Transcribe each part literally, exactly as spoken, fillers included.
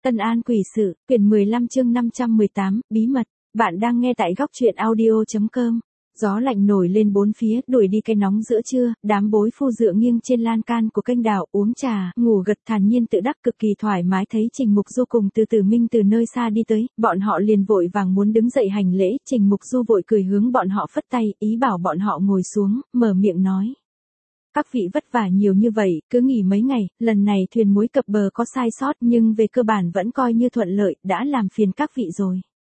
Tân An quỷ sự, quyển mười lăm chương năm trăm mười tám, bí mật. Bạn đang nghe tại góc truyện audio.com. Gió lạnh nổi lên bốn phía, đuổi đi cái nóng giữa trưa, đám bối phu dựa nghiêng trên lan can của kênh đào, uống trà, ngủ gật thản nhiên tự đắc cực kỳ thoải mái. Thấy Trình Mục Du cùng Từ Từ Minh từ nơi xa đi tới, bọn họ liền vội vàng muốn đứng dậy hành lễ. Trình Mục Du vội cười hướng bọn họ phất tay, ý bảo bọn họ ngồi xuống, mở miệng nói. Các vị vất vả nhiều như vậy, cứ nghỉ mấy ngày, lần này thuyền muối cập bờ có sai sót nhưng về cơ bản vẫn coi như thuận lợi, đã làm phiền các vị rồi.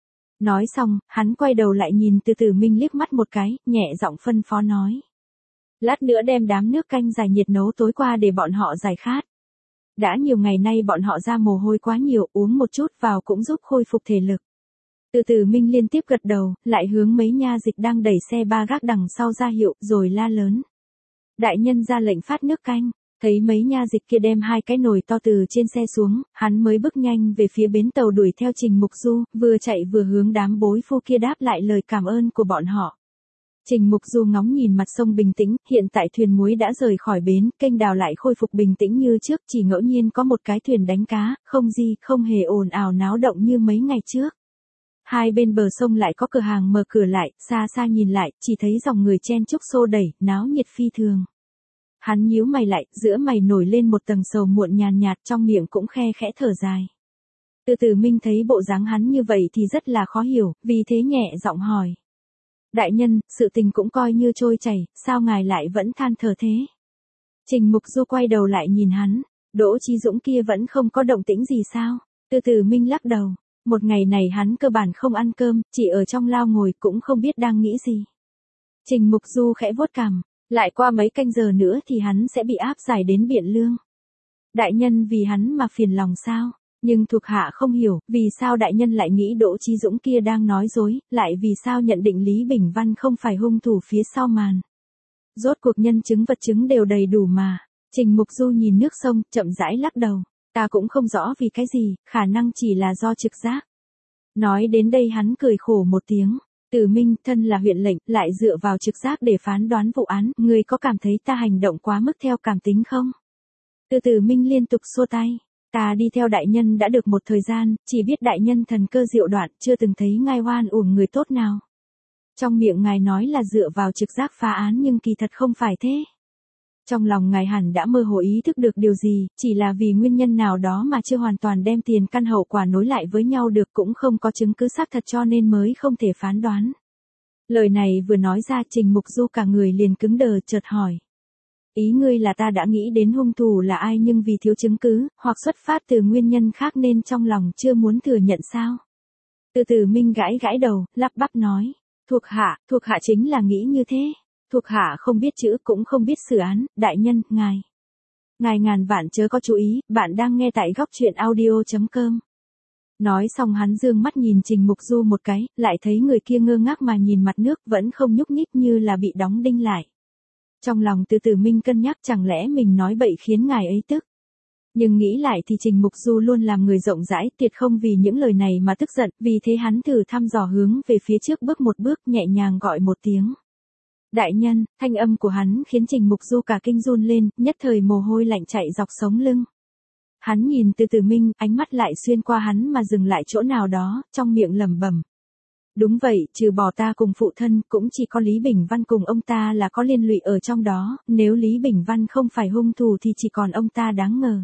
Nói xong, hắn quay đầu lại nhìn Từ Từ Minh liếc mắt một cái, nhẹ giọng phân phó nói. Lát nữa đem đám nước canh giải nhiệt nấu tối qua để bọn họ giải khát. Đã nhiều ngày nay bọn họ ra mồ hôi quá nhiều, uống một chút vào cũng giúp khôi phục thể lực. Từ Từ Minh liên tiếp gật đầu, lại hướng mấy nha dịch đang đẩy xe ba gác đằng sau ra hiệu, rồi la lớn. Đại nhân ra lệnh phát nước canh, thấy mấy nha dịch kia đem hai cái nồi to từ trên xe xuống, hắn mới bước nhanh về phía bến tàu đuổi theo Trình Mục Du, vừa chạy vừa hướng đám bối phu kia đáp lại lời cảm ơn của bọn họ. Trình Mục Du ngóng nhìn mặt sông bình tĩnh, hiện tại thuyền muối đã rời khỏi bến, kênh đào lại khôi phục bình tĩnh như trước, chỉ ngẫu nhiên có một cái thuyền đánh cá, không gì, không hề ồn ào náo động như mấy ngày trước. Hai bên bờ sông lại có cửa hàng mở cửa lại, xa xa nhìn lại, chỉ thấy dòng người chen chúc xô đẩy, náo nhiệt phi thường. Hắn nhíu mày lại, giữa mày nổi lên một tầng sầu muộn nhàn nhạt, trong miệng cũng khe khẽ thở dài. Từ Từ Minh thấy bộ dáng hắn như vậy thì rất là khó hiểu, vì thế nhẹ giọng hỏi. Đại nhân, sự tình cũng coi như trôi chảy, sao ngài lại vẫn than thở thế? Trình Mục Du quay đầu lại nhìn hắn, Đỗ Chí Dũng kia vẫn không có động tĩnh gì sao? Từ Từ Minh lắc đầu. Một ngày này hắn cơ bản không ăn cơm, chỉ ở trong lao ngồi cũng không biết đang nghĩ gì. Trình Mục Du khẽ vuốt cằm, lại qua mấy canh giờ nữa thì hắn sẽ bị áp giải đến Biện Lương. Đại nhân vì hắn mà phiền lòng sao? Nhưng thuộc hạ không hiểu, vì sao đại nhân lại nghĩ Đỗ Chí Dũng kia đang nói dối, lại vì sao nhận định Lý Bình Văn không phải hung thủ phía sau màn. Rốt cuộc nhân chứng vật chứng đều đầy đủ mà. Trình Mục Du nhìn nước sông, chậm rãi lắc đầu. Ta cũng không rõ vì cái gì, khả năng chỉ là do trực giác. Nói đến đây hắn cười khổ một tiếng. Từ Minh, thân là huyện lệnh, lại dựa vào trực giác để phán đoán vụ án, người có cảm thấy ta hành động quá mức theo cảm tính không? Từ Từ Minh liên tục xua tay. Ta đi theo đại nhân đã được một thời gian, chỉ biết đại nhân thần cơ diệu đoạn, chưa từng thấy ngài oan uổng người tốt nào. Trong miệng ngài nói là dựa vào trực giác phá án nhưng kỳ thật không phải thế. Trong lòng ngài hẳn đã mơ hồ ý thức được điều gì, chỉ là vì nguyên nhân nào đó mà chưa hoàn toàn đem tiền căn hậu quả nối lại với nhau được, cũng không có chứng cứ xác thật cho nên mới không thể phán đoán. Lời này vừa nói ra, Trình Mục Du cả người liền cứng đờ, chợt hỏi. Ý ngươi là ta đã nghĩ đến hung thủ là ai nhưng vì thiếu chứng cứ, hoặc xuất phát từ nguyên nhân khác nên trong lòng chưa muốn thừa nhận sao? Từ Từ Minh gãi gãi đầu, lắp bắp nói. Thuộc hạ, thuộc hạ chính là nghĩ như thế. Thuộc hạ không biết chữ cũng không biết xử án, đại nhân, ngài. Ngài ngàn vạn chớ có chú ý, bạn đang nghe tại góc truyện audio.com. Nói xong hắn dương mắt nhìn Trình Mục Du một cái, lại thấy người kia ngơ ngác mà nhìn mặt nước vẫn không nhúc nhích như là bị đóng đinh lại. Trong lòng Từ Từ Minh cân nhắc chẳng lẽ mình nói bậy khiến ngài ấy tức. Nhưng nghĩ lại thì Trình Mục Du luôn làm người rộng rãi, tuyệt không vì những lời này mà tức giận, vì thế hắn thử thăm dò hướng về phía trước bước một bước, nhẹ nhàng gọi một tiếng. Đại nhân, thanh âm của hắn khiến Trình Mục Du cả kinh run lên, nhất thời mồ hôi lạnh chạy dọc sống lưng. Hắn nhìn Từ Từ Minh, ánh mắt lại xuyên qua hắn mà dừng lại chỗ nào đó, trong miệng lẩm bẩm. Đúng vậy, trừ bỏ ta cùng phụ thân, cũng chỉ có Lý Bình Văn cùng ông ta là có liên lụy ở trong đó, nếu Lý Bình Văn không phải hung thủ thì chỉ còn ông ta đáng ngờ.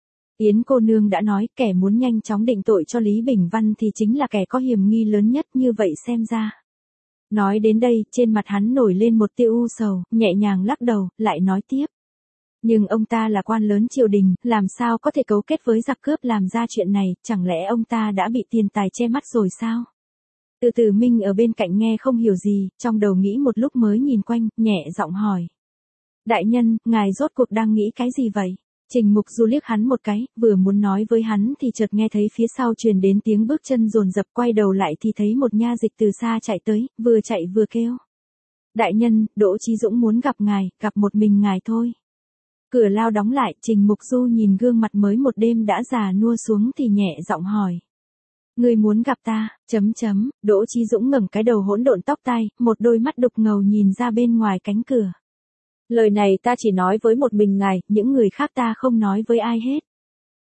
Yến cô nương đã nói, kẻ muốn nhanh chóng định tội cho Lý Bình Văn thì chính là kẻ có hiểm nghi lớn nhất, như vậy xem ra. Nói đến đây, trên mặt hắn nổi lên một tia u sầu, nhẹ nhàng lắc đầu, lại nói tiếp. Nhưng ông ta là quan lớn triều đình, làm sao có thể cấu kết với giặc cướp làm ra chuyện này, chẳng lẽ ông ta đã bị tiền tài che mắt rồi sao? Từ Từ Minh ở bên cạnh nghe không hiểu gì, trong đầu nghĩ một lúc mới nhìn quanh, nhẹ giọng hỏi. Đại nhân, ngài rốt cuộc đang nghĩ cái gì vậy? Trình Mục Du liếc hắn một cái, vừa muốn nói với hắn thì chợt nghe thấy phía sau truyền đến tiếng bước chân dồn dập, quay đầu lại thì thấy một nha dịch từ xa chạy tới, vừa chạy vừa kêu. Đại nhân, Đỗ Chí Dũng muốn gặp ngài, gặp một mình ngài thôi. Cửa lao đóng lại, Trình Mục Du nhìn gương mặt mới một đêm đã già nua xuống thì nhẹ giọng hỏi. Ngươi muốn gặp ta, chấm chấm, Đỗ Chí Dũng ngẩng cái đầu hỗn độn tóc tai, một đôi mắt đục ngầu nhìn ra bên ngoài cánh cửa. Lời này ta chỉ nói với một mình ngài, những người khác ta không nói với ai hết.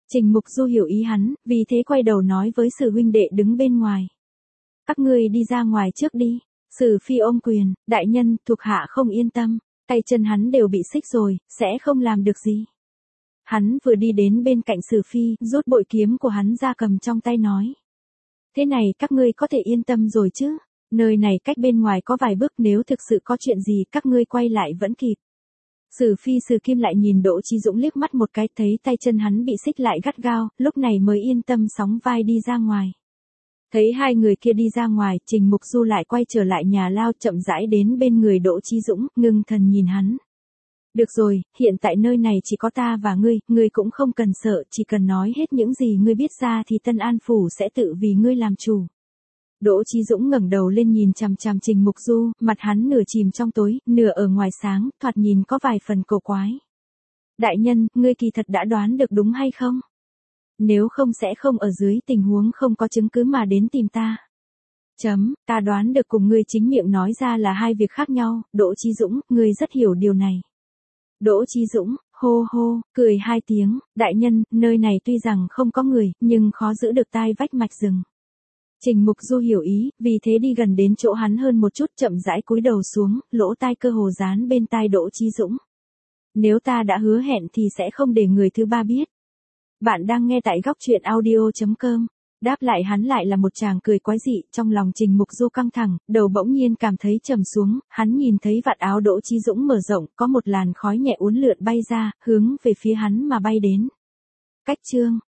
Trình Mục Du hiểu ý hắn, vì thế quay đầu nói với Sử huynh đệ đứng bên ngoài. Các ngươi đi ra ngoài trước đi. Sử Phi ôm quyền, đại nhân, thuộc hạ không yên tâm, tay chân hắn đều bị xích rồi, sẽ không làm được gì. Hắn vừa đi đến bên cạnh Sử Phi, rút bội kiếm của hắn ra cầm trong tay nói. Thế này các ngươi có thể yên tâm rồi chứ, nơi này cách bên ngoài có vài bước, nếu thực sự có chuyện gì các ngươi quay lại vẫn kịp. Sử Phi Sử Kim lại nhìn Đỗ Chí Dũng liếc mắt một cái, thấy tay chân hắn bị xích lại gắt gao, lúc này mới yên tâm sóng vai đi ra ngoài. Thấy hai người kia đi ra ngoài, Trình Mục Du lại quay trở lại nhà lao, chậm rãi đến bên người Đỗ Chí Dũng, ngưng thần nhìn hắn. Được rồi, hiện tại nơi này chỉ có ta và ngươi, ngươi cũng không cần sợ, chỉ cần nói hết những gì ngươi biết ra thì Tân An Phủ sẽ tự vì ngươi làm chủ. Đỗ Chí Dũng ngẩng đầu lên nhìn chằm chằm Trình Mục Du, mặt hắn nửa chìm trong tối, nửa ở ngoài sáng, thoạt nhìn có vài phần cổ quái. Đại nhân, ngươi kỳ thật đã đoán được đúng hay không? Nếu không sẽ không ở dưới tình huống không có chứng cứ mà đến tìm ta. Chấm, ta đoán được cùng ngươi chính miệng nói ra là hai việc khác nhau, Đỗ Chí Dũng, ngươi rất hiểu điều này. Đỗ Chí Dũng, hô hô, cười hai tiếng, đại nhân, nơi này tuy rằng không có người, nhưng khó giữ được tai vách mạch rừng. Trình Mục Du hiểu ý, vì thế đi gần đến chỗ hắn hơn một chút, chậm rãi cúi đầu xuống, lỗ tai cơ hồ dán bên tai Đỗ Chí Dũng. Nếu ta đã hứa hẹn thì sẽ không để người thứ ba biết. Bạn đang nghe tại góc truyện audio chấm com. Đáp lại hắn lại là một tràng cười quái dị, trong lòng Trình Mục Du căng thẳng, đầu bỗng nhiên cảm thấy trầm xuống, hắn nhìn thấy vạt áo Đỗ Chí Dũng mở rộng, có một làn khói nhẹ uốn lượn bay ra, hướng về phía hắn mà bay đến. Cách chương